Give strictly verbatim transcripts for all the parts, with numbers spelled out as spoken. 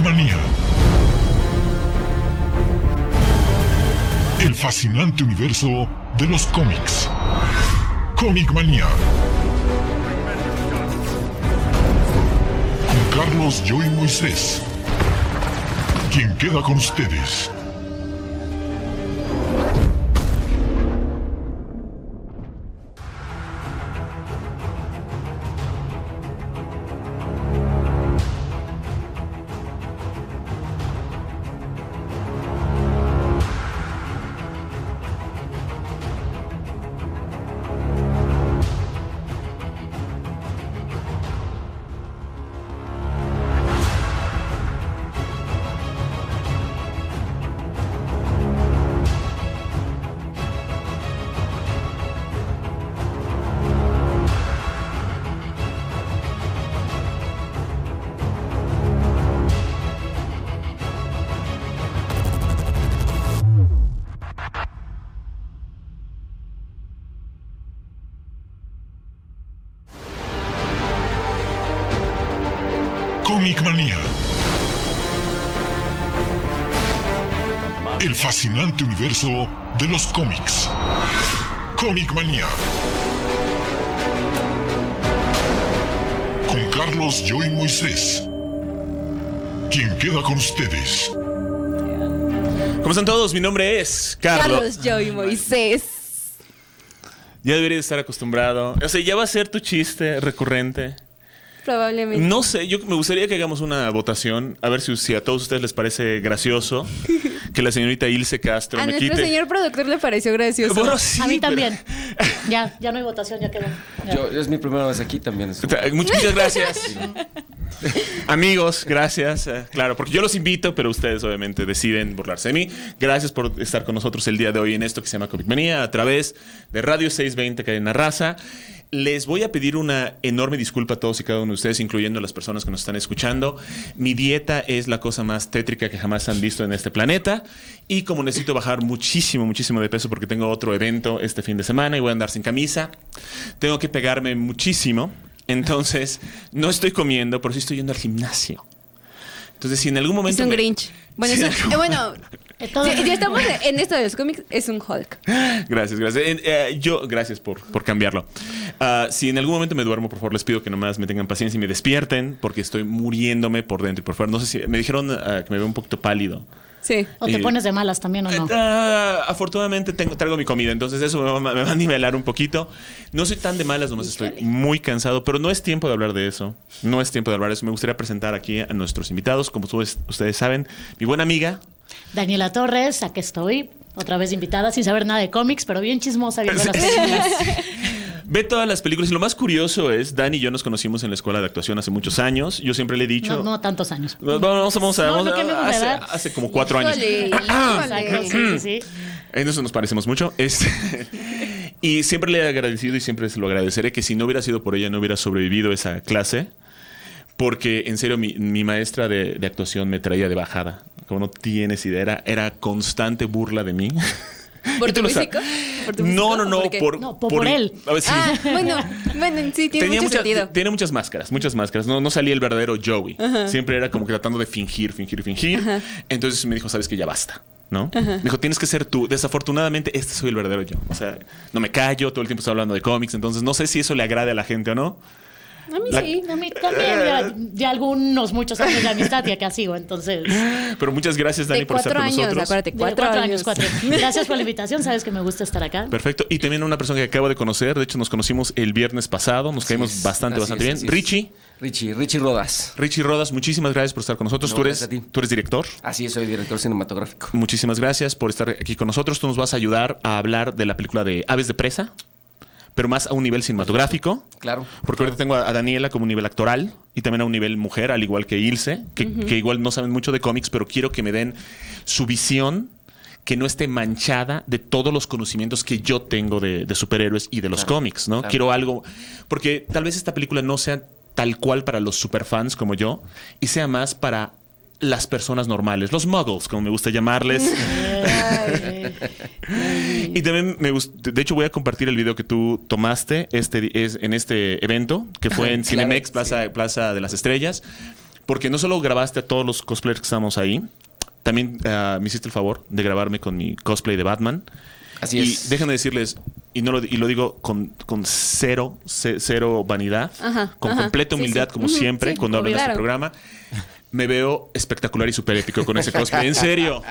Manía. El fascinante universo de los cómics. Comic Manía. Con Carlos, yo y Moisés. ¿Quién queda con ustedes? Comic Manía. El fascinante universo de los cómics. Comic Manía. Con Carlos, yo y Moisés. ¿Quién queda con ustedes? ¿Cómo están todos? Mi nombre es Carlos. Carlos, yo y Moisés. Ya deberías estar acostumbrado. O sea, ya va a ser tu chiste recurrente. Probablemente. No sé, yo me gustaría que hagamos una votación. A ver si, si a todos ustedes les parece gracioso que la señorita Ilse Castro A me nuestro quite. señor productor le pareció gracioso. Bueno, sí, A mí pero- también. Ya, ya no hay votación, ya quedó. Ya. Yo, es mi primera vez aquí también. es- Muchas, muchas gracias. Amigos, gracias. Eh, claro, porque yo los invito, pero ustedes obviamente deciden burlarse de mí. Gracias por estar con nosotros el día de hoy en esto que se llama Comic Manía a través de Radio seiscientos veinte Cadena Raza. Les voy a pedir una enorme disculpa a todos y cada uno de ustedes, incluyendo a las personas que nos están escuchando. Mi dieta es la cosa más tétrica que jamás han visto en este planeta. Y como necesito bajar muchísimo, muchísimo de peso porque tengo otro evento este fin de semana y voy a andar sin camisa, tengo que pegarme muchísimo. Entonces, no estoy comiendo, pero sí estoy yendo al gimnasio. Entonces, si en algún momento... Es un me- Grinch. Bueno, Sí, es un- algún- eh, bueno Eh, todo- si ya estamos en esto de los cómics, es un Hulk. Gracias, gracias. Eh, eh, yo, gracias por, por cambiarlo. Ah, si en algún momento me duermo, por favor, les pido que nomás me tengan paciencia y me despierten, porque estoy muriéndome por dentro y por fuera. No sé si... Me dijeron ah, que me veo un poquito pálido. Sí. O te y- pones de malas también, ¿o no? Ah, afortunadamente tengo, traigo mi comida, entonces eso me va, me va a nivelar un poquito. No soy tan de malas, nomás estoy muy cansado, pero no es tiempo de hablar de eso. No es tiempo de hablar de eso. Me gustaría presentar aquí a nuestros invitados. Como ustedes, ustedes saben, mi buena amiga. Daniela Torres, aquí estoy. Otra vez invitada sin saber nada de cómics, pero bien chismosa viendo las películas. Ve todas las películas y lo más curioso es, Dani y yo nos conocimos en la escuela de actuación hace muchos años. Yo siempre le he dicho... No, no tantos años. Vamos, vamos a... No, vamos no a- cambiemos de hace, edad. hace como cuatro años. Híjole, Exacto, híjole. sí, sí, sí. Entonces nos parecemos mucho. Este, y siempre le he agradecido y siempre se lo agradeceré que si no hubiera sido por ella no hubiera sobrevivido esa clase. Porque en serio mi, mi maestra de, de actuación me traía de bajada. Como no tienes idea, era, era constante burla de mí. ¿Por Y tú tu lo sabes. físico? ¿Por tu No, físico? no, no. ¿Por qué? Por, No, por- por él. A ver, sí. Ah, bueno, bueno, sí, tiene Tenía mucho mucha- sentido. tiene muchas máscaras, muchas máscaras. No, no salía el verdadero Joey. Siempre era como que tratando de fingir, fingir, fingir. Entonces me dijo, sabes que ya basta, ¿no? Me dijo, tienes que ser tú. Desafortunadamente, este soy el verdadero yo. O sea, no me callo, todo el tiempo estoy hablando de cómics. Entonces no sé si eso le agrade a la gente o no. A mí La- sí. A mí también, ya, ya algunos, muchos años de amistad y acá sigo, entonces. De Pero muchas gracias, Dani, De por estar cuatro con años, nosotros. acuérdate, cuatro, cuatro, años. años, cuatro. Gracias por la invitación, sabes que me gusta estar acá. Perfecto. Y también una persona que acabo de conocer. De hecho, nos conocimos el viernes pasado. Nos Así caímos es, bastante, así bastante es, bien. así es. Richie. Richie, Richie Rodas. Richie Rodas, muchísimas gracias por estar con nosotros. No, tú, eres, gracias a ti. tú eres director. Así es, soy director cinematográfico. Muchísimas gracias por estar aquí con nosotros. Tú nos vas a ayudar a hablar de la película de Aves de Presa, pero más a un nivel cinematográfico. Claro. Porque ahorita tengo a a Daniela como un nivel actoral y también a un nivel mujer, al igual que Ilse, que, que igual no saben mucho de cómics, pero quiero que me den su visión que no esté manchada de todos los conocimientos que yo tengo de, de superhéroes y de los Claro, cómics, ¿no? claro. Quiero algo... Porque tal vez esta película no sea tal cual para los superfans como yo y sea más para las personas normales, los muggles, como me gusta llamarles. Y también me gusta, de hecho voy a compartir el video que tú tomaste este, es, en este evento, que fue en Claro, Cinemex, sí. Plaza, Plaza de las Estrellas. porque no solo grabaste a todos los cosplayers que estábamos ahí, también uh, me hiciste el favor de grabarme con mi cosplay de Batman. Así y es. déjenme decirles, y, no lo, y lo digo con, con cero, ce- cero vanidad, Ajá, con ajá. completa Sí, humildad, sí. como Ujú, siempre, sí, cuando hablo de este claro. programa. Me veo espectacular y súper épico con ese cosplay. En serio.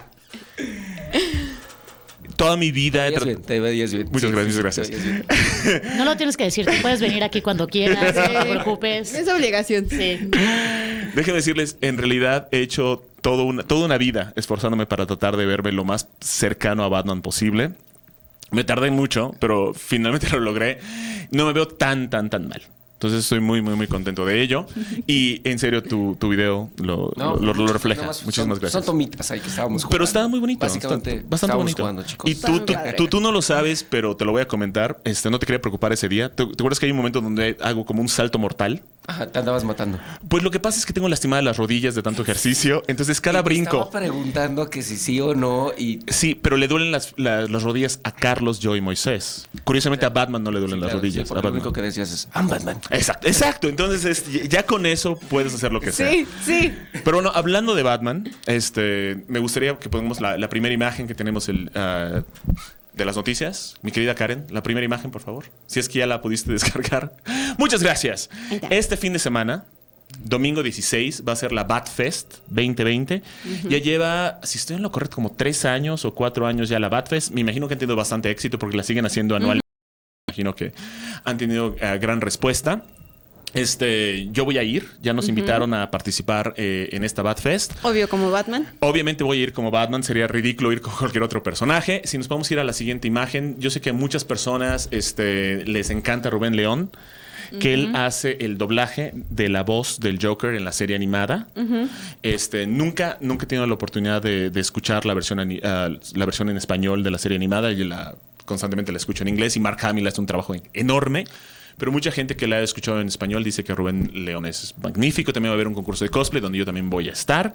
Toda mi vida he Te veías trat- bien, te veías bien. Muchas Sí, gracias, sí, gracias. te veías bien. No lo tienes que decir, tú puedes venir aquí cuando quieras, no te preocupes. Es obligación. Sí. Déjenme decirles, en realidad he hecho todo una, toda una vida esforzándome para tratar de verme lo más cercano a Batman posible. Me tardé mucho, pero finalmente lo logré. No me veo tan, tan, tan mal. Entonces estoy muy, muy, muy contento de ello. Y en serio, tu, tu video lo, No, lo, lo refleja. nada más Muchísimas son, gracias. Son tomitas ahí que estábamos jugando. Pero estaba muy bonito. Básicamente, está bastante estábamos bonito. jugando, chicos. Y tú, tú, Padre. tú, tú no lo sabes, pero te lo voy a comentar. Este, no te quería preocupar ese día. ¿Te, te acuerdas que hay un momento donde hago como un salto mortal? Ajá, te andabas matando. Pues lo que pasa es que tengo lastimadas las rodillas de tanto ejercicio. Entonces cada Y te brinco... Estaba preguntando que si sí o no y... Sí, pero le duelen las, las, las rodillas a Carlos, yo y Moisés. Curiosamente a Batman no le duelen Sí, las claro, rodillas. sí, a porque lo Batman. único que decías es, I'm Batman. Exacto, exacto. Entonces es- ya con eso puedes hacer lo que sea. Sí, sí. Pero bueno, hablando de Batman, este, me gustaría que pongamos la, la primera imagen que tenemos el, ah, de las noticias. Mi querida Karen, la primera imagen, por favor. Si es que ya la pudiste descargar. Muchas gracias. Ahí está. Este fin de semana, domingo dieciséis, va a ser la Batfest veinte veinte. Ya lleva, si estoy en lo correcto, como tres años o cuatro años ya la Batfest. Me imagino que han tenido bastante éxito porque la siguen haciendo anualmente. Me imagino que han tenido eh, gran respuesta. Este, yo voy a ir. Ya nos invitaron a participar eh, en esta Batfest. Obvio, como Batman. Obviamente voy a ir como Batman, sería ridículo ir con cualquier otro personaje. Si nos podemos ir a la siguiente imagen, yo sé que a muchas personas este, les encanta Rubén León, que él hace el doblaje de la voz del Joker en la serie animada. este, nunca, nunca he tenido la oportunidad de, de escuchar la versión, ani- uh, la versión en español de la serie animada y la, constantemente la escucho en inglés y Mark Hamill hace un trabajo enorme. Pero mucha gente que la ha escuchado en español dice que Rubén León es magnífico. También va a haber un concurso de cosplay donde yo también voy a estar.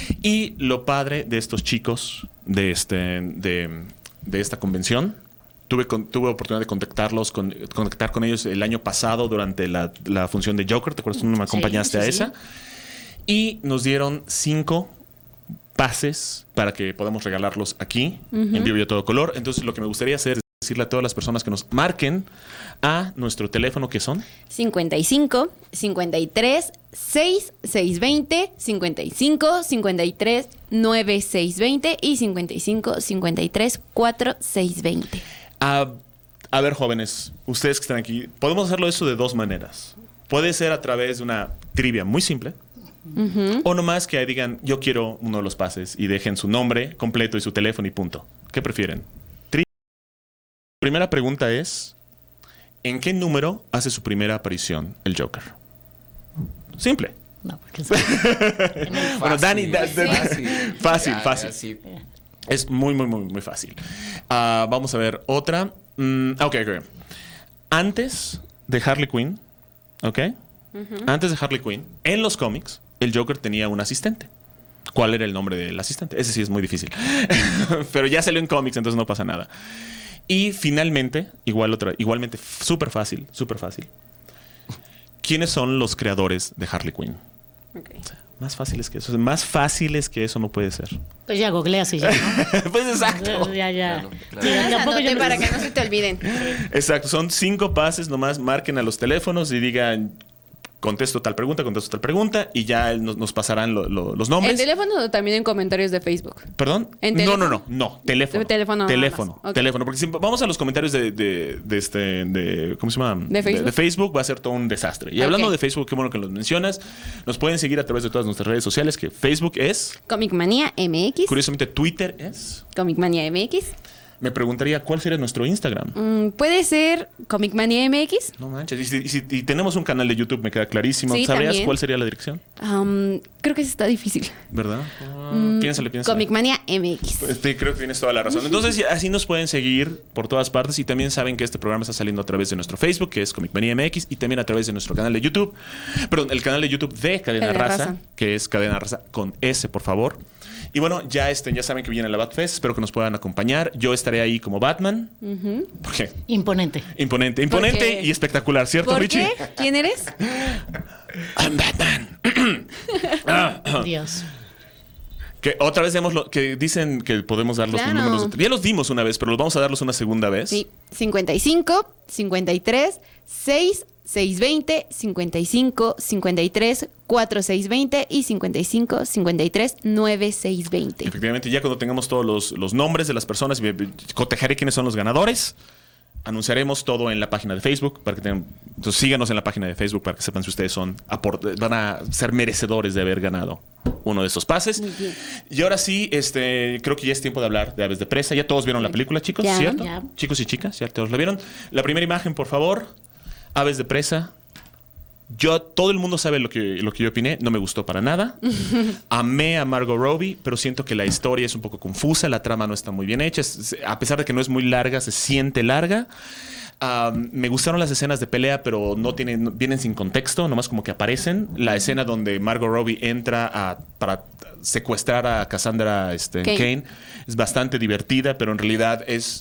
Y lo padre de estos chicos de, este, de, de esta convención, tuve, con, tuve oportunidad de contactarlos, con, contactar con ellos el año pasado durante la, la función de Joker. ¿Te acuerdas? Tú me acompañaste sí, a sí. esa. Y nos dieron cinco pases para que podamos regalarlos aquí, en vivo y a todo color. Entonces lo que me gustaría hacer es decirle a todas las personas que nos marquen a nuestro teléfono, que son cincuenta y cinco, cincuenta y tres, seis, seis veinte, cincuenta y cinco, cincuenta y tres, nueve, seis veinte y cincuenta y cinco, cincuenta y tres, cuatro, seis veinte. a, a ver, jóvenes, ustedes que están aquí, podemos hacerlo eso de dos maneras. Puede ser a través de una trivia muy simple, o nomás que digan, yo quiero uno de los pases y dejen su nombre completo y su teléfono y punto. ¿Qué prefieren? Tri- Primera pregunta es, ¿en qué número hace su primera aparición el Joker? Simple. No, porque es- Bueno, Dani, da- da- fácil. fácil, Ya, fácil. ya, sí. Es muy, muy, muy, muy fácil. Ah, vamos a ver otra. Mm, ok, ok. Antes de Harley Quinn, ¿ok? Antes de Harley Quinn, en los cómics, el Joker tenía un asistente. ¿Cuál era el nombre del asistente? Ese sí es muy difícil. Pero ya salió en cómics, entonces no pasa nada. Y finalmente, igual otra, igualmente súper fácil, súper fácil. ¿Quiénes son los creadores de Harley Quinn? Más fáciles que eso. Más fáciles que eso no puede ser. Pues ya googleas y ya, ¿no? Pues exacto. Ya, ya. Claro, claro. Sí, Ah, tampoco yo anoten me- para que no se te olviden. Exacto, son cinco pases, nomás marquen a los teléfonos y digan, contesto tal pregunta, contesto tal pregunta, y ya nos, nos pasarán lo- lo- los En nombres. teléfono o también en comentarios de Facebook. ¿Perdón? ¿En no, teléfono? no, no, no, teléfono. De teléfono nada Teléfono, más. Ok. teléfono. Porque si vamos a los comentarios de, de, de este, de, ¿cómo se llama? ¿De Facebook? De, Facebook va a ser todo un desastre. Y Ok. hablando de Facebook, qué bueno que los mencionas, nos pueden seguir a través de todas nuestras redes sociales, que Facebook es, Comic Manía M X. curiosamente Twitter es. Comic Manía M X. Me preguntaría, ¿cuál sería nuestro Instagram? Mm, puede ser Comic Manía M X. No manches. Y, si- y si- y tenemos un canal de YouTube, me queda clarísimo. Sí, ¿Sabrías también. cuál sería la dirección? Um, creo que eso está difícil. ¿Verdad? Ah, piénsale, piénsale. Comic Manía M X. Este, creo que tienes toda la razón. Entonces, ya- así nos pueden seguir por todas partes. Y también saben que este programa está saliendo a través de nuestro Facebook, que es Comic Manía M X, y también a través de nuestro canal de YouTube. Perdón, el canal de YouTube de Cadena, Cadena Raza, Raza. que es Cadena Raza con S, por favor. Y bueno, ya, este, ya saben que viene la Batfest. Espero que nos puedan acompañar. Yo estaré ahí como Batman. ¿Por qué? Imponente. Imponente, imponente qué? y espectacular, ¿cierto, ¿Por Richie? qué? ¿Quién eres? I'm Batman. Dios. Que otra vez demos lo que dicen que podemos dar los Claro. números. Ya los dimos una vez, pero los vamos a darlos una segunda vez. Sí, cincuenta y cinco, cincuenta y tres, seis, seis veinte, cincuenta y cinco, cincuenta y tres, cuatro, seis veinte y cincuenta y cinco, cincuenta y tres, nueve, seis veinte. Efectivamente, ya cuando tengamos todos los, los nombres de las personas, y cotejaré quiénes son los ganadores. Anunciaremos todo en la página de Facebook para que tengan, entonces síganos en la página de Facebook para que sepan si ustedes son aport- van a ser merecedores de haber ganado uno de estos pases. Muy bien. Y ahora sí, este, creo que ya es tiempo de hablar de Aves de Presa. Ya todos vieron la película, chicos, Ya. ¿cierto? Ya. Chicos y chicas, ya todos la vieron. La primera imagen, por favor. Aves de Presa. Yo, todo el mundo sabe lo que, lo que yo opiné. No me gustó para nada. Amé a Margot Robbie, pero siento que la historia es un poco confusa. La trama no está muy bien hecha. Es- a pesar de que no es muy larga, se siente larga. Um, me gustaron las escenas de pelea, pero no tienen, no- vienen sin contexto, nomás como que aparecen. La escena donde Margot Robbie entra a, para secuestrar a Cassandra este, Cain. Cain es bastante divertida, pero en realidad es...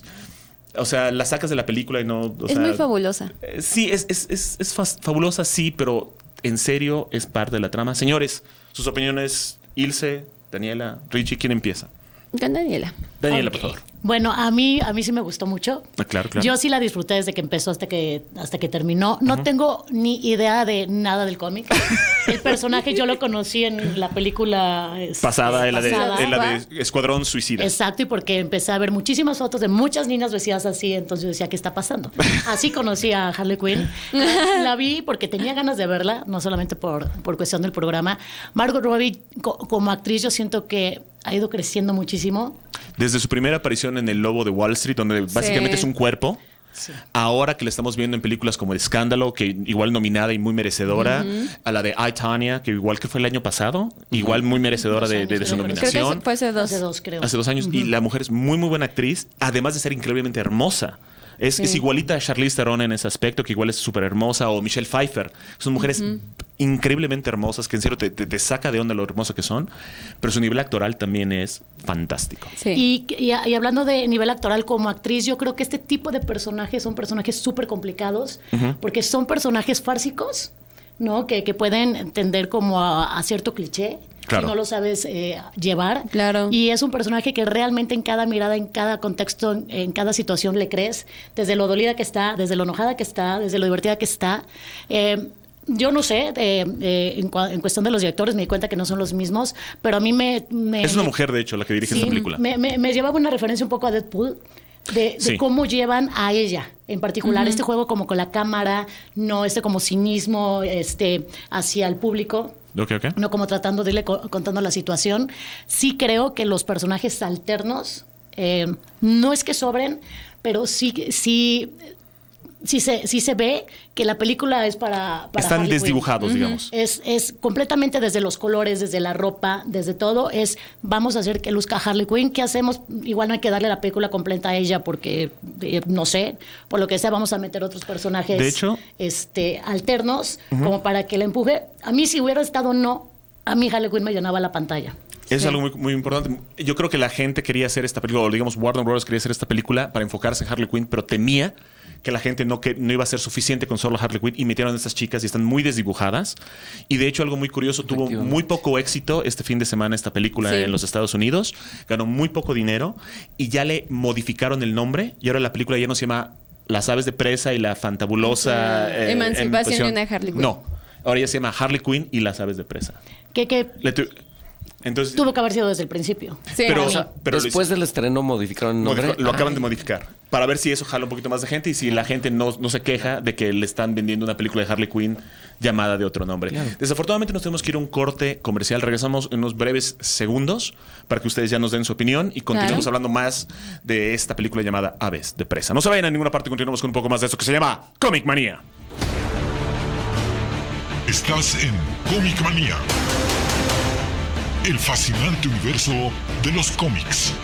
O sea, la sacas de la película y no... o Es sea, muy fabulosa. eh, Sí, es, es, es, es fas- fabulosa, sí, pero en serio es parte de la trama. Señores, sus opiniones, Ilse, Daniela, Richie, ¿quién empieza? Con Daniela. Daniela, Ok. por favor. Bueno, a mí, a mí sí me gustó mucho. Ah, claro, claro. Yo sí la disfruté desde que empezó hasta que, hasta que terminó. No tengo ni idea de nada del cómic. El personaje yo lo conocí en la película este, Pasada, en la, de, pasada. en la de Escuadrón Suicida. Exacto, y porque empecé a ver muchísimas fotos de muchas niñas vestidas así, entonces yo decía, ¿qué está pasando? Así conocí a Harley Quinn. La vi porque tenía ganas de verla, no solamente por, por cuestión del programa. Margot Robbie, co- como actriz, yo siento que ha ido creciendo muchísimo. Desde su primera aparición en El Lobo de Wall Street, donde básicamente es un cuerpo. Sí. Ahora que la estamos viendo en películas como Escándalo, que igual nominada y muy merecedora, a la de I, Tonya, que igual que fue el año pasado, igual muy merecedora de, de- de su Creo que Creo que nominación. eso fue hace dos. Hace dos, creo. Hace dos años. Y la mujer es muy, muy buena actriz, además de ser increíblemente hermosa. Es, es igualita a Charlize Theron en ese aspecto, que igual es súper hermosa, o Michelle Pfeiffer. Son mujeres increíblemente hermosas, que en serio te, te- te saca de onda lo hermoso que son, pero su nivel actoral también es fantástico. Sí. Y, y- y hablando de nivel actoral como actriz, yo creo que este tipo de personajes son personajes súper complicados, porque son personajes fársicos, ¿no? Que, que pueden tender como a, a cierto cliché. Claro. Si no lo sabes eh, llevar. Claro. Y es un personaje que realmente en cada mirada, en cada contexto, en, en cada situación le crees, desde lo dolida que está, desde lo enojada que está, desde lo divertida que está. Eh, yo no sé, eh, eh, en, cua- en cuestión de los directores me di cuenta que no son los mismos, pero a mí me... me- Es una me- mujer, de hecho, la que dirige Sí, esta película. Me, me- me llevaba una referencia un poco a Deadpool, de, de Sí. cómo llevan a ella, en particular, este juego como con la cámara, no este como cinismo este, hacia el público. Ok, ok. No como tratando de irle co- contando la situación. Sí creo que los personajes alternos eh, no es que sobren, pero sí, sí, sí, se, sí se ve que la película es para, para Están Harley Quinn. desdibujados, digamos. Es, es completamente desde los colores, desde la ropa, desde todo. Es vamos a hacer que luzca Harley Quinn. ¿Qué hacemos? Igual no hay que darle la película completa a ella porque, eh, no sé, por lo que sea, vamos a meter otros personajes De hecho- este, alternos como para que la empuje. A mí, si hubiera estado no, a mí Harley Quinn me llenaba la pantalla. Eso es Sí. algo muy, muy importante. Yo creo que la gente quería hacer esta película, o digamos Warner Bros. Quería hacer esta película para enfocarse en Harley Quinn, pero temía que la gente no, que no iba a ser suficiente con solo Harley Quinn y metieron a estas chicas y están muy desdibujadas. Y de hecho, algo muy curioso, tuvo Efectivamente. muy poco éxito este fin de semana esta película Sí. en los Estados Unidos. Ganó muy poco dinero y ya le modificaron el nombre y ahora la película ya no se llama Las Aves de Presa y la fantabulosa Sí. Emancipación de una Harley Quinn. No, ahora ya se llama Harley Quinn y las Aves de Presa. Que, que Le tu- Entonces, tuvo que haber sido desde el principio. Sí, pero, para o mí. sea, pero lo Después del estreno modificaron el nombre. Modificó- lo acaban Ay. de modificar para ver si eso jala un poquito más de gente y si la gente no, no se queja de que le están vendiendo una película de Harley Quinn llamada de otro nombre. Claro. Desafortunadamente nos tenemos que ir a un corte comercial. Regresamos en unos breves segundos para que ustedes ya nos den su opinión y continuemos Claro. hablando más de esta película llamada Aves de Presa. No se vayan a ninguna parte, continuamos con un poco más de esto que se llama Comic Manía. Estás en Comic Manía, el fascinante universo de los cómics.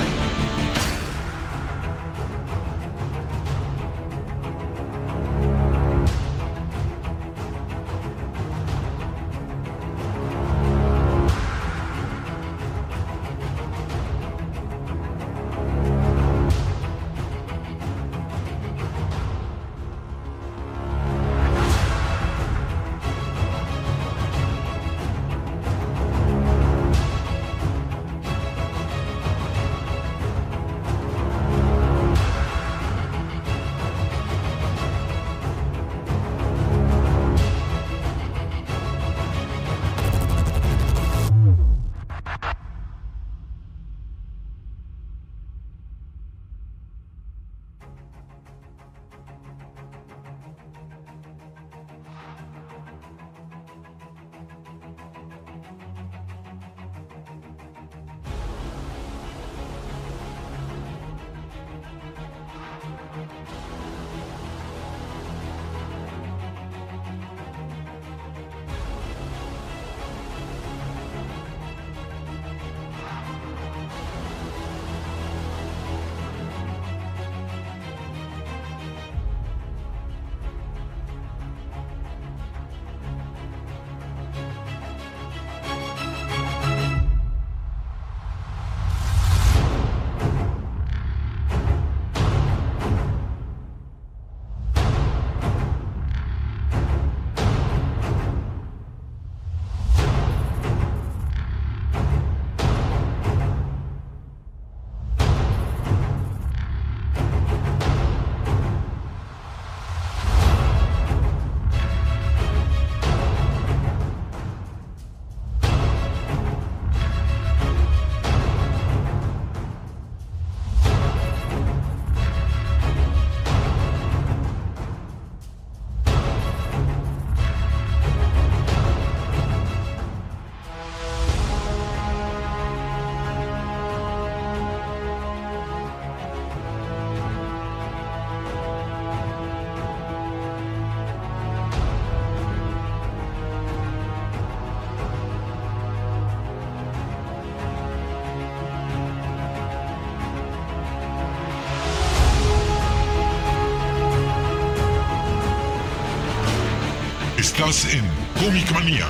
Estás en Comic Manía,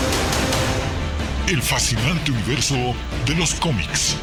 el fascinante universo de los cómics.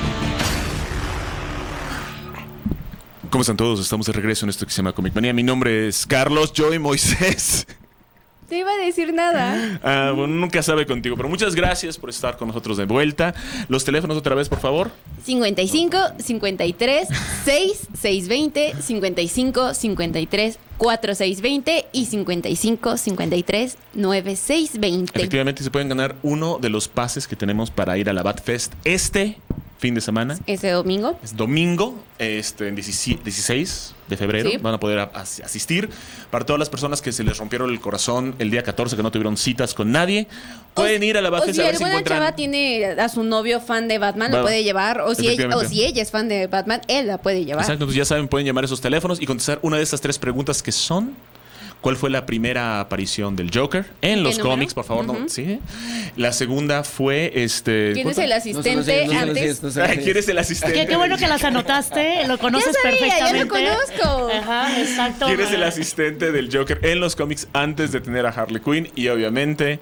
¿Cómo están todos? Estamos de regreso en esto que se llama Comic Manía. Mi nombre es Carlos Joy Moisés. No iba a decir nada. Ah, bueno, nunca sabe contigo, pero muchas gracias por estar con nosotros de vuelta. Los teléfonos otra vez, por favor. cincuenta y cinco, cincuenta y tres, seis, seis veinte, cincuenta y cinco, cincuenta y tres, cuatro seis veinte y cincuenta y cinco, cincuenta y tres, nueve seis veinte. Efectivamente, se pueden ganar uno de los pases que tenemos para ir a la Batfest este fin de semana. Ese domingo. Es domingo, este, en dieciséis de febrero. Sí. Van a poder a- as- asistir. Para todas las personas que se les rompieron el corazón el día catorce, que no tuvieron citas con nadie, pueden O- ir a la O Batfest si a ver si alguna encuentran... chava tiene a su novio fan de Batman, Va. lo puede llevar. O si, ella, o Efectivamente. si ella es fan de Batman, él la puede llevar. Exacto, entonces ya saben, pueden llamar a esos teléfonos y contestar una de estas tres preguntas que son: ¿cuál fue la primera aparición del Joker en los número? cómics? Por favor, no. Ujú. Sí. La segunda fue este. ¿Quién es ¿cuál el fue? asistente No se lo sé, no se lo antes? sé, no se lo sé. ¿Quién es el asistente? Qué, qué bueno que las anotaste, lo conoces Ya sabía, ya lo perfectamente. conozco. Ajá, exacto. ¿Quién es el asistente del Joker en los cómics antes de tener a Harley Quinn? Y obviamente,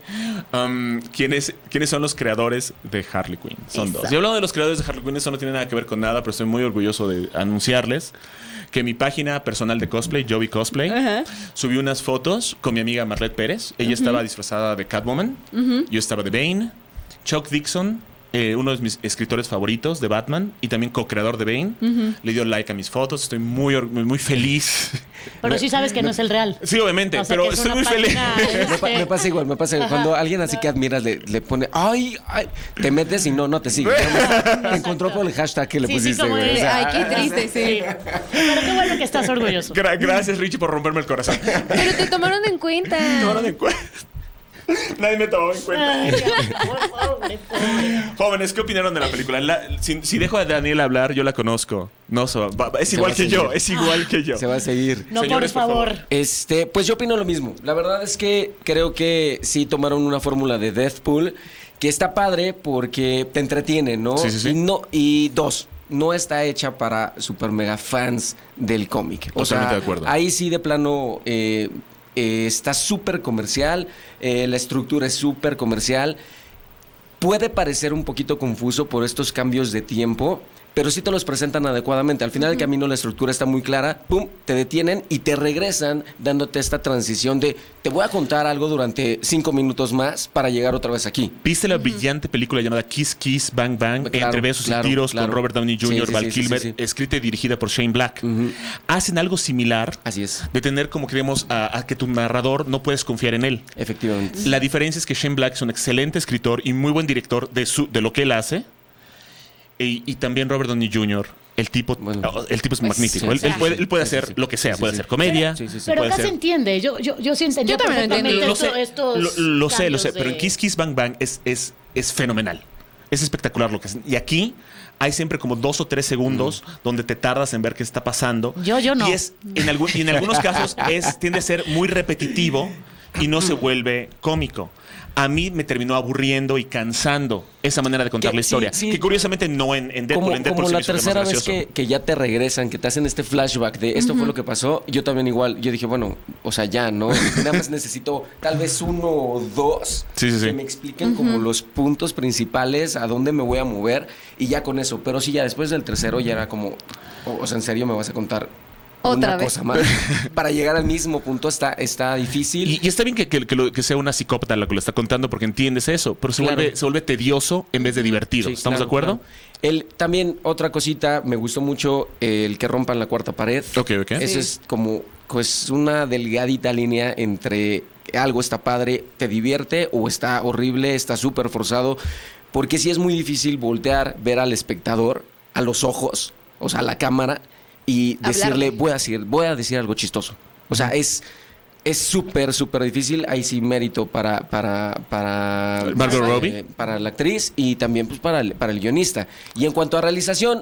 um, ¿quiénes, ¿quiénes son los creadores de Harley Quinn? Son Exacto. dos. Y hablando de los creadores de Harley Quinn, eso no tiene nada que ver con nada, pero estoy muy orgulloso de anunciarles que mi página personal de cosplay, Joey Cosplay, Ajá. subí unas fotos con mi amiga Marlette Pérez. Ella estaba disfrazada de Catwoman, yo estaba de Bane, Chuck Dixon, eh, uno de mis escritores favoritos de Batman y también co-creador de Bane, le dio like a mis fotos. Estoy muy, or- muy feliz. Pero sí sabes que no es el real. Sí, obviamente, O sea, pero que es estoy una muy feliz. página, Me, pa- este, me pasa igual, me pasa igual. Cuando alguien así que admiras le, le pone, ay, ay, te metes y no, no te sigue. Te encontró por el hashtag que le Sí, sí, pusiste, como güey. de, O sea, Ay, qué triste, sí. Sí. Pero qué bueno que estás orgulloso. Gra- gracias, Richie, por romperme el corazón. Pero te tomaron en cuenta. Tomaron en cuenta. Nadie me tomó en cuenta. Ay, ya, por favor, pobre. Jóvenes, ¿qué opinaron de la película? La- si, si dejo a Daniel hablar, yo la conozco. No, so- va- es Se igual va a que yo, seguir. es igual que yo. Se va a seguir. No, Señores, por por favor. favor. Este, pues yo opino lo mismo. La verdad es que creo que sí tomaron una fórmula de Deathpool que está padre porque te entretiene, ¿no? Sí, sí, sí. Y no, y dos, no está hecha para super mega fans del cómic. O Totalmente sea, de acuerdo. ahí sí de plano eh, eh, está súper comercial, eh, la estructura es súper comercial. Puede parecer un poquito confuso por estos cambios de tiempo, pero sí te los presentan adecuadamente. Al final del camino la estructura está muy clara, pum, te detienen y te regresan dándote esta transición de te voy a contar algo durante cinco minutos más para llegar otra vez aquí. ¿Viste la brillante película llamada Kiss Kiss Bang Bang? Claro, Entre besos claro, y tiros claro. con Robert Downey junior, Sí, sí, Val sí, sí, Kilmer, sí, sí. escrita y dirigida por Shane Black. Hacen algo similar Así es, de tener como creemos a, a que tu narrador no puedes confiar en él. efectivamente. La diferencia es que Shane Black es un excelente escritor y muy buen director de, su, de lo que él hace. Y, y también Robert Downey junior El tipo, Bueno. oh, el tipo es Pues, magnífico. sí, él, sí, él sí, puede, sí. él puede Sí, sí, hacer sí. lo que sea. Sí, puede sí, hacer sí. comedia. Sí, sí, sí. Pero puede acá ser- se entiende. Yo, yo, yo sí entendía Yo también lo perfectamente entendí. Lo sé, esto- estos lo, lo sé, lo cambios sé. Pero en de- Kiss Kiss Bang Bang es, es, es fenomenal. Es espectacular lo que hacen. Y aquí hay siempre como dos o tres segundos donde te tardas en ver qué está pasando. Yo- yo no. Y, es, en, algún- y en algunos casos es, tiende a ser muy repetitivo y no se vuelve cómico. A mí me terminó aburriendo y cansando esa manera de contar Que- la historia. sí, sí. Que curiosamente no en, en Deadpool. Como, en Deadpool como se la me hizo más tercera vez gracioso. que, que ya te regresan, que te hacen este flashback de esto fue lo que pasó, yo también igual, yo dije, bueno, o sea, ya, ¿no? Nada más necesito tal vez uno o dos Sí, sí, sí. que me expliquen como los puntos principales, a dónde me voy a mover y ya con eso. Pero sí, ya después del tercero ya era como, o, o sea, en serio me vas a contar Otra una vez. cosa más. Para llegar al mismo punto está, está difícil. Y, y está bien que, que- que lo- que sea una psicópata la que lo está contando porque entiendes eso, pero se, Claro. vuelve, se vuelve tedioso en vez de divertido. Sí, ¿Estamos claro, de acuerdo? claro. El, también otra cosita, me gustó mucho eh, el que rompan la cuarta pared. Ok, ok. Eso Sí. es como pues, una delgadita línea entre algo está padre, te divierte o está horrible, está súper forzado. Porque sí es muy difícil voltear, ver al espectador a los ojos, o sea, a la cámara, y Hablarle. decirle, voy a decir, voy a decir algo chistoso. O sea, es... Es súper, súper difícil. Ahí sí mérito para, para, para, Margot eh, Robbie. para la actriz y también pues, para, el, para el guionista. Y en cuanto a realización,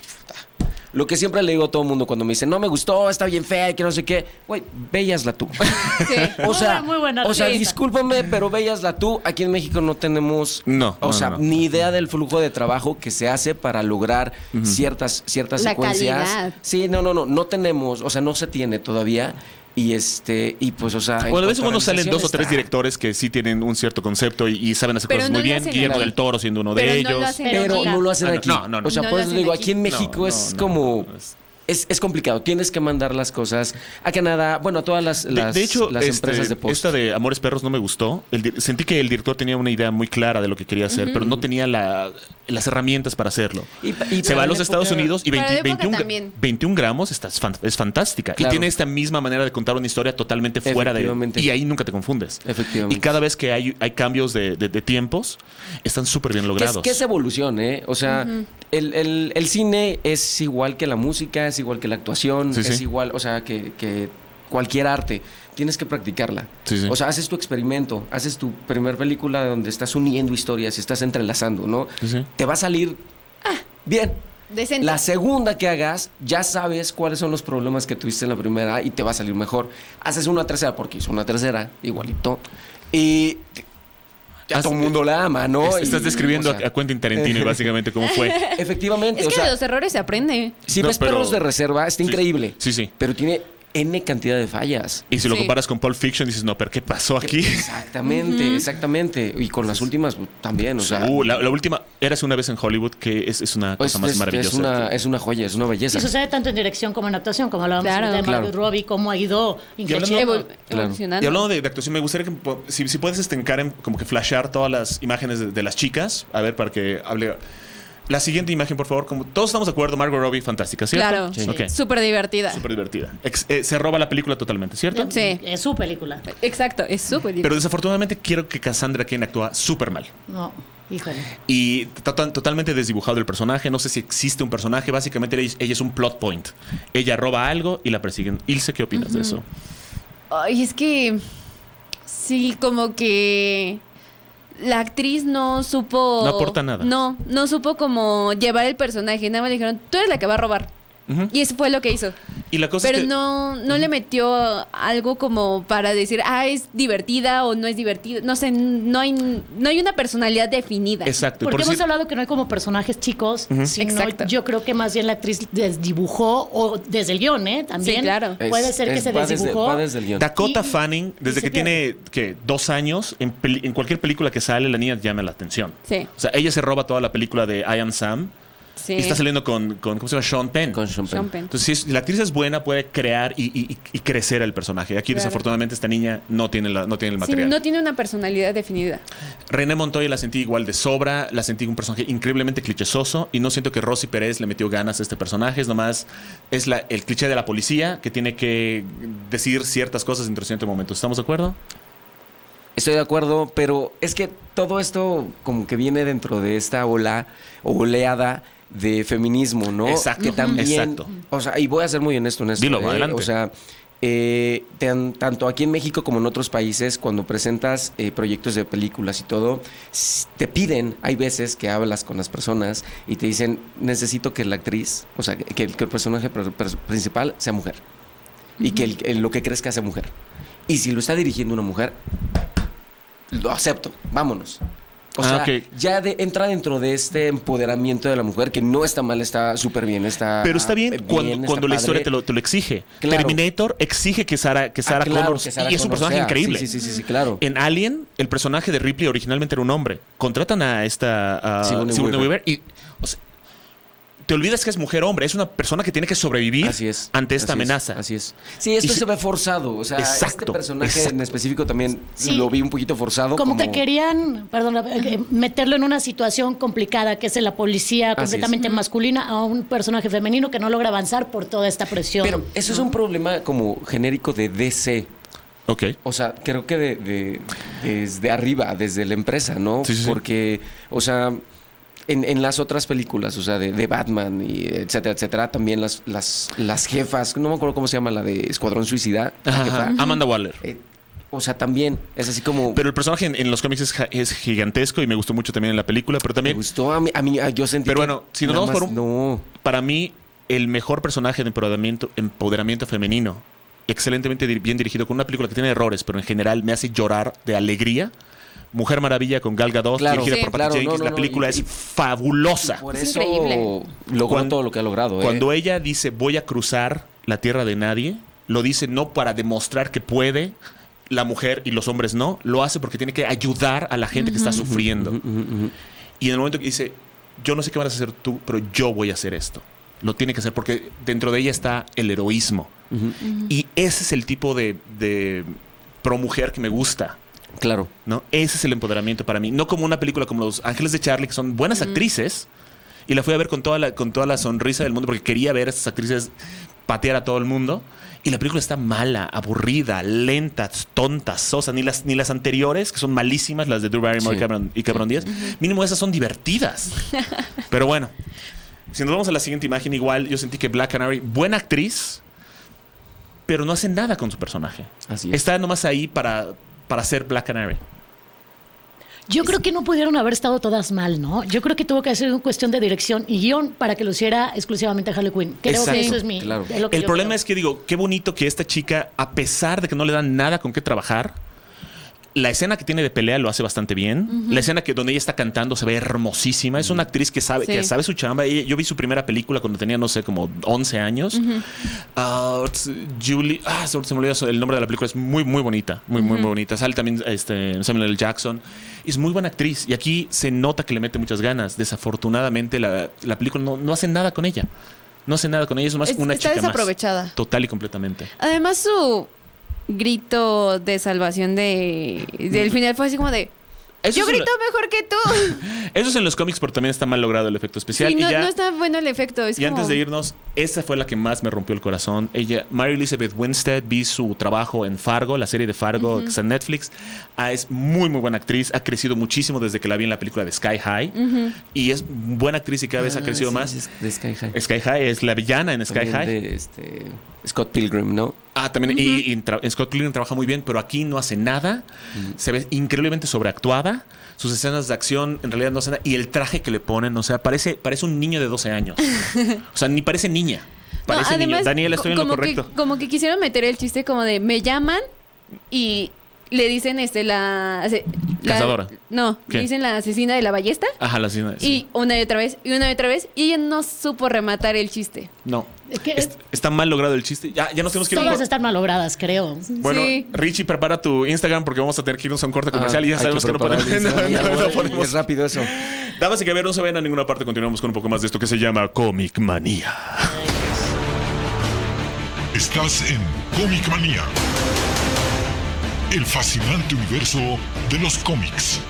lo que siempre le digo a todo el mundo cuando me dicen, no me gustó, está bien fea, que no sé qué, güey, véasla tú. Sí. O Muy sea, buena, muy buena o sea, artista. discúlpame, pero véasla tú. Aquí en México no tenemos, No, o no, sea, no, no. ni idea del flujo de trabajo que se hace para lograr ciertas, ciertas La secuencias. calidad. Sí, no, no, no, no tenemos, o sea, no se tiene todavía. Y este, y pues, o sea. Bueno, de vez en cuanto cuando a salen dos o tres está- directores que sí tienen un cierto concepto y, y saben hacer Pero cosas no muy lo bien. hacen Guillermo aquí. del Toro siendo uno de Pero no ellos. lo hacen Pero aquí. no lo hacen Ah, no, aquí. no, no, no. O sea, No por lo eso hacen digo, aquí. aquí en México No, es no, como. no, es- Es, es complicado. Tienes que mandar las cosas a Canadá, bueno, a todas las, De, las, de hecho, las este, empresas de post. esta de Amores Perros no me gustó. El di- sentí que el director tenía una idea muy clara de lo que quería hacer, pero no tenía la- las herramientas para hacerlo. Y pa- y Se para va a la los Estados época- Unidos y Para la veinte, época veintiún, también. veintiún gramos está, es, fan- es fantástica. Claro. Y tiene esta misma manera de contar una historia totalmente fuera de... Efectivamente. Y ahí nunca te confundes. Efectivamente. Y cada vez que hay, hay cambios de, de- de tiempos, están súper bien Que es, logrados. que es evolución, ¿eh? O sea, el, el- el cine es igual que la música, es igual que la actuación, Sí, es sí. igual, o sea, que, que cualquier arte. Tienes que practicarla. Sí, sí. O sea, haces tu experimento, haces tu primer película donde estás uniendo historias y estás entrelazando, ¿no? Sí, sí. Te va a salir bien. Decente. La segunda que hagas, ya sabes cuáles son los problemas que tuviste en la primera y te va a salir mejor. Haces una tercera, porque hizo una tercera, igualito. Y ya Haz- todo el mundo la ama, ¿no? Es- Estás Y, describiendo o sea, a Quentin Tarantino y básicamente cómo fue. Efectivamente, Es o que sea, de los errores se aprende. si No, ves pero- Perros de Reserva, está Sí. increíble. Sí, sí. Pero tiene N cantidad de fallas. Y si lo Sí. comparas con Pulp Fiction, dices, no, pero ¿qué pasó aquí? Exactamente, exactamente. Y con las últimas pues, también, o sea. Uh, la, la última, Érase una vez en Hollywood, que es, es una pues, cosa más es, maravillosa. es una, es una joya, es una belleza. Y sucede tanto en dirección como en actuación, como hablábamos Claro. de Margot Claro. Robbie, cómo ha ido increciendo. Evol- Claro. Evolucionando. Y hablando de, de actuación, me gustaría que po- si, si puedes estencar en, como que flashear todas las imágenes de, de las chicas. A ver, para que hable. La siguiente imagen, por favor. Como todos estamos de acuerdo, Margot Robbie, fantástica, ¿cierto? Claro. Sí. Ok. Súper divertida. Súper divertida. Ex- eh, se roba la película totalmente, ¿cierto? Sí. Es su película. Exacto, es súper divertida. Pero desafortunadamente quiero que Cassandra Cain actúa súper mal. No, híjole. Y to- totalmente desdibujado el personaje. No sé si existe un personaje. Básicamente ella, ella es un plot point. Ella roba algo y la persiguen. Ilse, ¿qué opinas de eso? Ay, es que sí, como que la actriz no supo. No aporta nada. No, no supo como llevar el personaje. Nada más le dijeron, tú eres la que va a robar. Ujú. Y eso fue lo que hizo. Y la cosa Pero es que... no, no le metió algo como para decir, ah, es divertida o no es divertida. No sé, no hay, no hay una personalidad definida. Exacto. y Porque por hemos decir- hablado que no hay como personajes chicos, sino Exacto. yo creo que más bien la actriz desdibujó, o desde el guión, ¿eh? También. Sí, claro. Puede Es- ser que es- se va desde- desdibujó. va desde el guión. Dakota Y- Fanning, y desde se que tiene ¿qué? dos años, en, peli- en cualquier película que sale, la niña llama la atención. Sí. O sea, ella se roba toda la película de I Am Sam Sí. y está saliendo con, con ¿cómo se llama? Sean Penn. Con Sean Penn. Sean Penn. Entonces, si, es- si la actriz es buena, puede crear y, y- y crecer el personaje. Aquí, Claro. desafortunadamente, esta niña no tiene, la, no tiene el Sí, material. no tiene una personalidad definida. René Montoya la sentí igual de sobra, la sentí un personaje increíblemente clichesoso y no siento que Rosy Pérez le metió ganas a este personaje, es nomás es la, el cliché de la policía que tiene que decir ciertas cosas en cierto momento. ¿Estamos de acuerdo? Estoy de acuerdo, pero es que todo esto como que viene dentro de esta ola o oleada de feminismo, ¿no? Exacto, Que también, exacto. o sea, y voy a ser muy honesto en esto. Dilo, ¿eh? adelante. O sea, eh, tan- tanto aquí en México como en otros países, cuando presentas eh, proyectos de películas y todo, s- te piden, hay veces que hablas con las personas y te dicen, necesito que la actriz, o sea, que, el- que el personaje pr- pr- principal sea mujer. Y que el- el- lo que crezca sea mujer. Y si lo está dirigiendo una mujer, lo acepto, vámonos. O Ah, sea, ok. ya de- entra dentro de este empoderamiento de la mujer, que no está mal, está súper bien, está Pero está bien, bien, cuando, está cuando la padre. historia te lo, te lo exige. Claro. Terminator exige que Sarah, que Sarah Ah, claro, Connor que Sarah y es un Connor personaje sea. increíble. Sí, sí, sí, sí, claro. En Alien, el personaje de Ripley originalmente era un hombre. Contratan a esta a Sigourney Sigourney Weaver. Weaver y o sea, te olvidas que es mujer-hombre. Es una persona que tiene que sobrevivir Así es. ante esta así es, amenaza. así es. Sí, esto Y se si- ve forzado. O sea, este Exacto, personaje exacto. en específico también Sí. lo vi un poquito forzado. Como, que querían, perdón, eh, meterlo en una situación complicada, que es la policía Así completamente masculina, a un personaje femenino que no logra avanzar por toda esta presión. Pero eso es un problema como genérico de D C. Ok. O sea, creo que de, de- desde arriba, desde la empresa, ¿no? Sí, sí, sí. Porque, o sea, en, en las otras películas, o sea, de, de Batman y etcétera, etcétera, también las, las, las jefas, no me acuerdo cómo se llama la de Escuadrón Suicida, la Ajá, jefa, Amanda Waller. eh, o sea, también es así como... Pero el personaje en, en los cómics es, ja- es gigantesco y me gustó mucho también en la película, pero me también gustó a mí, a mí a- yo sentí Pero que bueno, si nos nada vamos por más un- No, para mí el mejor personaje de empoderamiento, empoderamiento femenino, excelentemente dir- bien dirigido, con una película que tiene errores, pero en general me hace llorar de alegría. Mujer Maravilla con Gal Gadot, Claro, dirigida sí. por Patty claro, Jenkins. no, no, la no, película y- es y- fabulosa. por Es eso increíble. logró Cuando- todo lo que ha logrado. ¿eh? Cuando ella dice voy a cruzar la tierra de nadie, lo dice no para demostrar que puede, la mujer y los hombres no, lo hace porque tiene que ayudar a la gente uh-huh. que está sufriendo. Uh-huh, uh-huh. Y en el momento que dice, yo no sé qué vas a hacer tú, pero yo voy a hacer esto. Lo tiene que hacer porque dentro de ella está el heroísmo. Uh-huh. Uh-huh. Y ese es el tipo de, de pro mujer que me gusta. Claro. ¿No? Ese es el empoderamiento para mí. No como una película como Los Ángeles de Charlie, que son buenas uh-huh. actrices. Y la fui a ver con toda, la, con toda la sonrisa del mundo porque quería ver a estas actrices patear a todo el mundo. Y la película está mala, aburrida, lenta, tonta, sosa. Ni las, ni las anteriores, que son malísimas, las de Drew Barrymore sí. y Cameron, y Cameron Díaz. Uh-huh. Mínimo esas son divertidas. Pero bueno, si nos vamos a la siguiente imagen, igual yo sentí que Black Canary, buena actriz, pero no hace nada con su personaje. Así es. Está nomás ahí para, para ser Black Canary. Yo creo que no pudieron haber estado todas mal, ¿no? Yo creo que tuvo que ser una cuestión de dirección y guión para que lo hiciera exclusivamente Harley Quinn. Creo Exacto. que eso es mi... Claro. Es lo que el problema creo. es que digo, qué bonito que esta chica, a pesar de que no le dan nada con qué trabajar, la escena que tiene de pelea lo hace bastante bien. Uh-huh. La escena que donde ella está cantando se ve hermosísima. Uh-huh. Es una actriz que sabe, sí. que sabe su chamba. Ella, yo vi su primera película cuando tenía, no sé, como once años. Uh-huh. Uh, Julie... Ah, se me olvidó el nombre de la película. Es muy, muy bonita. Muy, uh-huh. muy, muy bonita. Sale también este, Samuel L. Jackson. Es muy buena actriz. Y aquí se nota que le mete muchas ganas. Desafortunadamente, la, la película no, no hace nada con ella. No hace nada con ella. Es más es, una está chica desaprovechada. Más. Total y completamente. Además, su grito de salvación de del final fue así como de eso yo grito lo... mejor que tú. Eso es en los cómics, pero también está mal logrado el efecto especial. Sí, no, y ya, no está bueno el efecto. Es y como... antes de irnos, esa fue la que más me rompió el corazón. Ella, Mary Elizabeth Winstead, vi su trabajo en Fargo, la serie de Fargo uh-huh. que está en Netflix. Ah, es muy, muy buena actriz. Ha crecido muchísimo desde que la vi en la película de Sky High. Uh-huh. Y es buena actriz y cada vez ah, ha crecido sí, más. Es de Sky High. Sky High es la villana en Sky también High. De este, Scott Pilgrim, ¿no? Ah, también. Uh-huh. Y, y tra- Scott Pilgrim trabaja muy bien, pero aquí no hace nada. Uh-huh. Se ve increíblemente sobreactuada. Sus escenas de acción en realidad no hacen nada. Y el traje que le ponen, o sea, parece, parece un niño de doce años. O sea, ni parece niña. Parece no, además, niño. Daniel, estoy en lo correcto. Que, como que quisieron meter el chiste como de me llaman y le dicen este la, la cazadora. No, ¿Qué? le dicen la asesina de la ballesta. Ajá, la asesina. Sí. Y una y otra vez, y una y otra vez. Y ella no supo rematar el chiste. No. Es que es, está mal logrado el chiste. Ya, ya nos tenemos que ir. Todas por... están malogradas, creo. Bueno, sí. Richie, prepara tu Instagram porque vamos a tener que irnos a un corte comercial ah, y ya sabemos que, que no podemos. No, no, no podemos. Es rápido eso. Damas y caballeros, no se vayan a ninguna parte. Continuamos con un poco más de esto que se llama Comic Manía. Estás en Comic Manía, el fascinante universo de los cómics.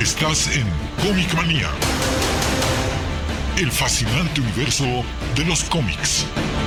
Estás en Comic Manía, el fascinante universo de los cómics.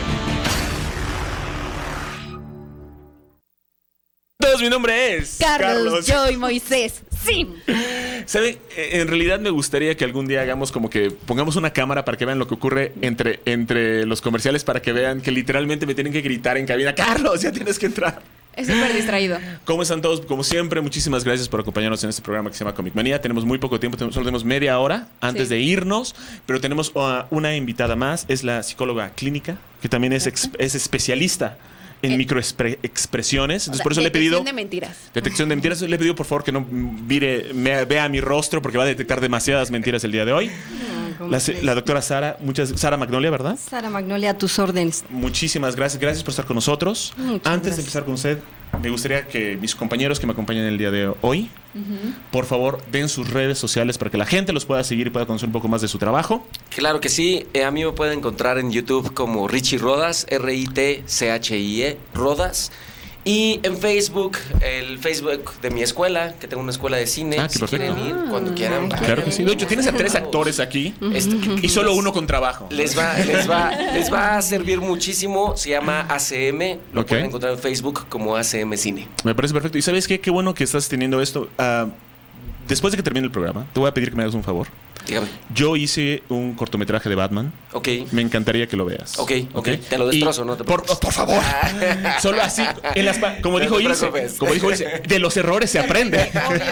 Todos, mi nombre es Carlos, yo y Moisés. Sí. ¿Saben? En realidad me gustaría que algún día hagamos como que pongamos una cámara para que vean lo que ocurre entre, entre los comerciales, para que vean que literalmente me tienen que gritar en cabina: Carlos, ya tienes que entrar. Es súper distraído. ¿Cómo están todos? Como siempre, muchísimas gracias por acompañarnos en este programa que se llama Comic Manía. Tenemos muy poco tiempo, tenemos, solo tenemos media hora antes Sí. de irnos, pero tenemos uh, una invitada más, es la psicóloga clínica, que también es, ex- es especialista en Eh. microexpresiones. Entonces, O sea, por eso le he pedido... detección de mentiras. Detección de mentiras. Le he pedido, por favor, que no mire, me, vea mi rostro, porque va a detectar demasiadas mentiras el día de hoy. ¿Cómo La, crees? la doctora Sara, muchas, Sara Magnolia, ¿verdad? Sara Magnolia, a tus órdenes. Muchísimas gracias. Gracias por estar con nosotros. Muchas Antes gracias. de empezar con usted, me gustaría que mis compañeros que me acompañan el día de hoy, por favor, den sus redes sociales para que la gente los pueda seguir y pueda conocer un poco más de su trabajo. Claro que sí, eh, a mí me pueden encontrar en YouTube como Richie Rodas, R I T C H I E, Rodas. Y en Facebook, el Facebook de mi escuela, que tengo una escuela de cine. Ah, qué si perfecto. quieren ir, cuando quieran. Claro que sí. De hecho, tienes a tres actores aquí Este, y solo uno con trabajo. Les va, les va, les va a servir muchísimo. Se llama A C M. Lo Ok. pueden encontrar en Facebook como A C M Cine. Me parece perfecto. ¿Y sabes qué? Qué bueno que estás teniendo esto. Ah, después de que termine el programa, te voy a pedir que me hagas un favor. Dígame. Yo hice un cortometraje de Batman. Ok. Me encantaría que lo veas. Ok, ok. Te lo destrozo, Y no te por, preocupes. por favor. Solo así. En las pa- como No dijo te Ilse. preocupes. Como dijo Ilse. De los errores se aprende.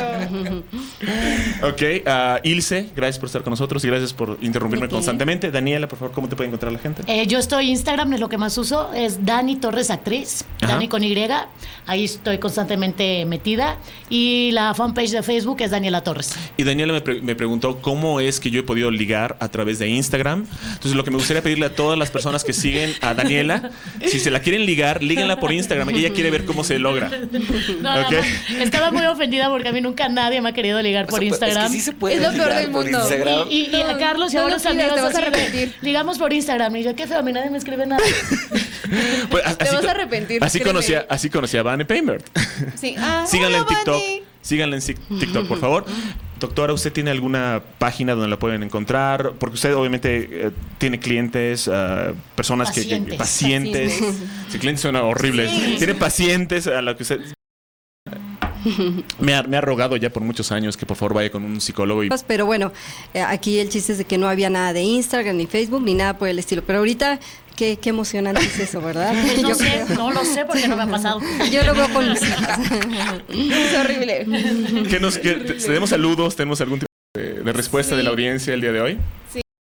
Ok. ah, Ilse, gracias por estar con nosotros y gracias por interrumpirme ¿De qué? constantemente. Daniela, por favor, ¿cómo te puede encontrar la gente? Eh, yo estoy Instagram, es lo que más uso, es Dani Torres Actriz, Ajá. Dani con Y, ahí estoy constantemente metida, y la fanpage de Facebook es Daniela Torres. Y Daniela me, pre- me preguntó cómo es que yo he podido ligar a través de Instagram. Entonces, lo que me gustaría pedirle a todas las personas que siguen a Daniela, si se la quieren ligar, líguenla por Instagram. Ella quiere ver cómo se logra. No, Ok. no, estaba muy ofendida porque a mí nunca nadie me ha querido ligar por O sea, Instagram. Es que sí se puede Es lo peor ligar del por mundo. Instagram. Y, y- y a No, Carlos y a no lo varios pidas, amigos te vas a así de, arrepentir. ligamos por Instagram. Y yo, qué feo, a mí nadie me escribe nada. Pues, a- Te así vas co- a arrepentir, Así créeme. conocía, así conocía a Vane Painbert. Sí. Ah, Síganla en hola, TikTok. Vane. Síganla en Tik- TikTok, por favor. Doctora, ¿usted tiene alguna página donde la pueden encontrar? Porque usted obviamente eh, tiene clientes, ah, personas que- que... Pacientes. Pacientes. Pacientes. Si clientes suena horrible. Sí. Tiene pacientes a la que usted... Me ha, me ha rogado ya por muchos años que por favor vaya con un psicólogo y... Pero bueno, eh, aquí el chiste es de que no había nada de Instagram, ni Facebook, ni nada por el estilo. Pero ahorita, qué, qué emocionante es eso, ¿verdad? Pues no Yo sé, creo. no lo sé porque no me ha pasado. Yo lo veo con mis hijas. Es horrible. ¿Qué nos, qué- te- ¿Tenemos saludos? ¿Tenemos algún tipo de, de respuesta Sí. de la audiencia el día de hoy? Sí,